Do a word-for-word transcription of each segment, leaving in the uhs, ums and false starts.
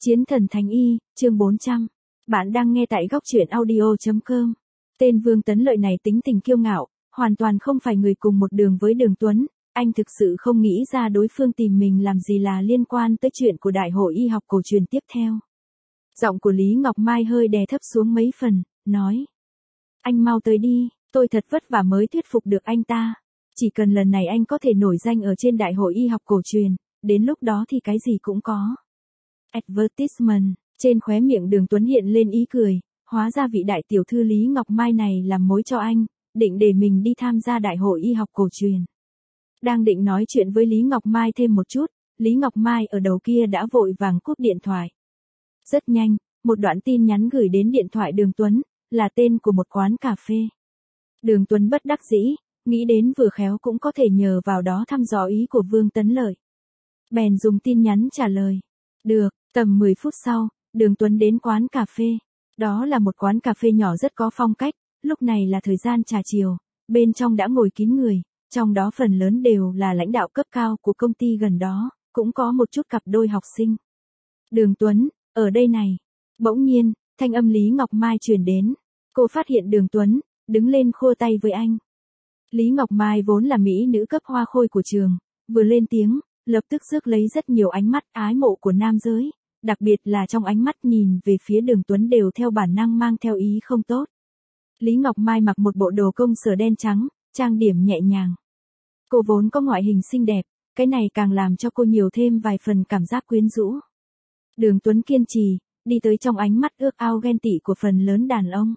Chiến thần Thánh Y, chương bốn trăm. Bạn đang nghe tại góc truyện audio chấm com. Tên Vương Tấn Lợi này tính tình kiêu ngạo, hoàn toàn không phải người cùng một đường với Đường Tuấn, anh thực sự không nghĩ ra đối phương tìm mình làm gì là liên quan tới chuyện của Đại hội y học cổ truyền tiếp theo. Giọng của Lý Ngọc Mai hơi đè thấp xuống mấy phần, nói. Anh mau tới đi, tôi thật vất vả mới thuyết phục được anh ta. Chỉ cần lần này anh có thể nổi danh ở trên Đại hội y học cổ truyền, đến lúc đó thì cái gì cũng có. Advertisement, trên khóe miệng Đường Tuấn hiện lên ý cười, hóa ra vị đại tiểu thư Lý Ngọc Mai này làm mối cho anh, định để mình đi tham gia Đại hội y học cổ truyền. Đang định nói chuyện với Lý Ngọc Mai thêm một chút, Lý Ngọc Mai ở đầu kia đã vội vàng cúp điện thoại. Rất nhanh, một đoạn tin nhắn gửi đến điện thoại Đường Tuấn, là tên của một quán cà phê. Đường Tuấn bất đắc dĩ, nghĩ đến vừa khéo cũng có thể nhờ vào đó thăm dò ý của Vương Tấn Lợi. Bèn dùng tin nhắn trả lời. Được, tầm mười phút sau, Đường Tuấn đến quán cà phê. Đó là một quán cà phê nhỏ rất có phong cách, lúc này là thời gian trà chiều, bên trong đã ngồi kín người, trong đó phần lớn đều là lãnh đạo cấp cao của công ty gần đó, cũng có một chút cặp đôi học sinh. Đường Tuấn, ở đây này. Bỗng nhiên, thanh âm Lý Ngọc Mai truyền đến. Cô phát hiện Đường Tuấn, đứng lên khua tay với anh. Lý Ngọc Mai vốn là mỹ nữ cấp hoa khôi của trường, vừa lên tiếng, lập tức rước lấy rất nhiều ánh mắt ái mộ của nam giới, đặc biệt là trong ánh mắt nhìn về phía Đường Tuấn đều theo bản năng mang theo ý không tốt. Lý Ngọc Mai mặc một bộ đồ công sở đen trắng, trang điểm nhẹ nhàng. Cô vốn có ngoại hình xinh đẹp, cái này càng làm cho cô nhiều thêm vài phần cảm giác quyến rũ. Đường Tuấn kiên trì, đi tới trong ánh mắt ước ao ghen tị của phần lớn đàn ông.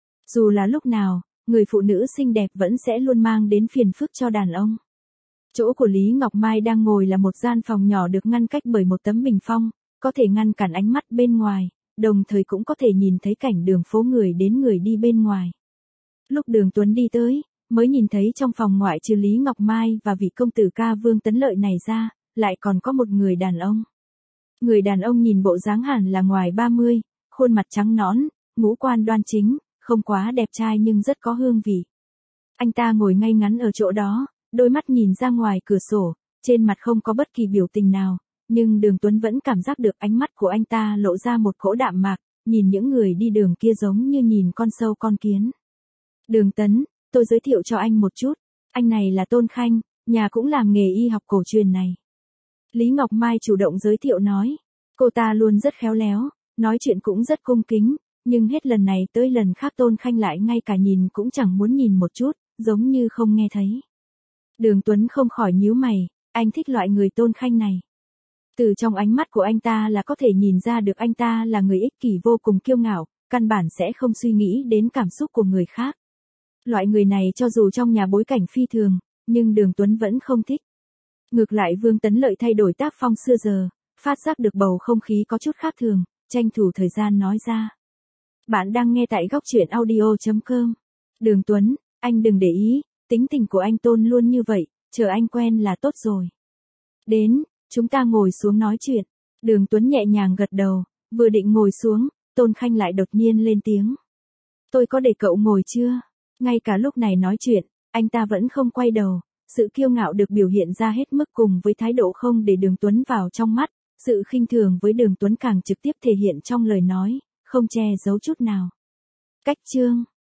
Dù là lúc nào, người phụ nữ xinh đẹp vẫn sẽ luôn mang đến phiền phức cho đàn ông. Chỗ của Lý Ngọc Mai đang ngồi là một gian phòng nhỏ được ngăn cách bởi một tấm bình phong, có thể ngăn cản ánh mắt bên ngoài, đồng thời cũng có thể nhìn thấy cảnh đường phố người đến người đi bên ngoài. Lúc Đường Tuấn đi tới, mới nhìn thấy trong phòng ngoại trừ Lý Ngọc Mai và vị công tử ca Vương Tấn Lợi này ra, lại còn có một người đàn ông. Người đàn ông nhìn bộ dáng hẳn là ngoài ba mươi, khuôn mặt trắng nõn, ngũ quan đoan chính, không quá đẹp trai nhưng rất có hương vị. Anh ta ngồi ngay ngắn ở chỗ đó, đôi mắt nhìn ra ngoài cửa sổ, trên mặt không có bất kỳ biểu tình nào, nhưng Đường Tuấn vẫn cảm giác được ánh mắt của anh ta lộ ra một cỗ đạm mạc, nhìn những người đi đường kia giống như nhìn con sâu con kiến. Đường Tấn, tôi giới thiệu cho anh một chút, anh này là Tôn Khanh, nhà cũng làm nghề y học cổ truyền này. Lý Ngọc Mai chủ động giới thiệu nói, cô ta luôn rất khéo léo, nói chuyện cũng rất cung kính, nhưng hết lần này tới lần khác Tôn Khanh lại ngay cả nhìn cũng chẳng muốn nhìn một chút, giống như không nghe thấy. Đường Tuấn không khỏi nhíu mày, anh thích loại người Tôn Khanh này. Từ trong ánh mắt của anh ta là có thể nhìn ra được anh ta là người ích kỷ vô cùng kiêu ngạo, căn bản sẽ không suy nghĩ đến cảm xúc của người khác. Loại người này cho dù trong nhà bối cảnh phi thường, nhưng Đường Tuấn vẫn không thích. Ngược lại Vương Tấn Lợi thay đổi tác phong xưa giờ, phát giác được bầu không khí có chút khác thường, tranh thủ thời gian nói ra. Bạn đang nghe tại góc truyện audio chấm com. Đường Tuấn, anh đừng để ý, tính tình của anh Tôn luôn như vậy, chờ anh quen là tốt rồi. Đến, chúng ta ngồi xuống nói chuyện. Đường Tuấn nhẹ nhàng gật đầu, vừa định ngồi xuống, Tôn Khanh lại đột nhiên lên tiếng. Tôi có để cậu ngồi chưa? Ngay cả lúc này nói chuyện, anh ta vẫn không quay đầu, sự kiêu ngạo được biểu hiện ra hết mức cùng với thái độ không để Đường Tuấn vào trong mắt, sự khinh thường với Đường Tuấn càng trực tiếp thể hiện trong lời nói, không che giấu chút nào. Cách chương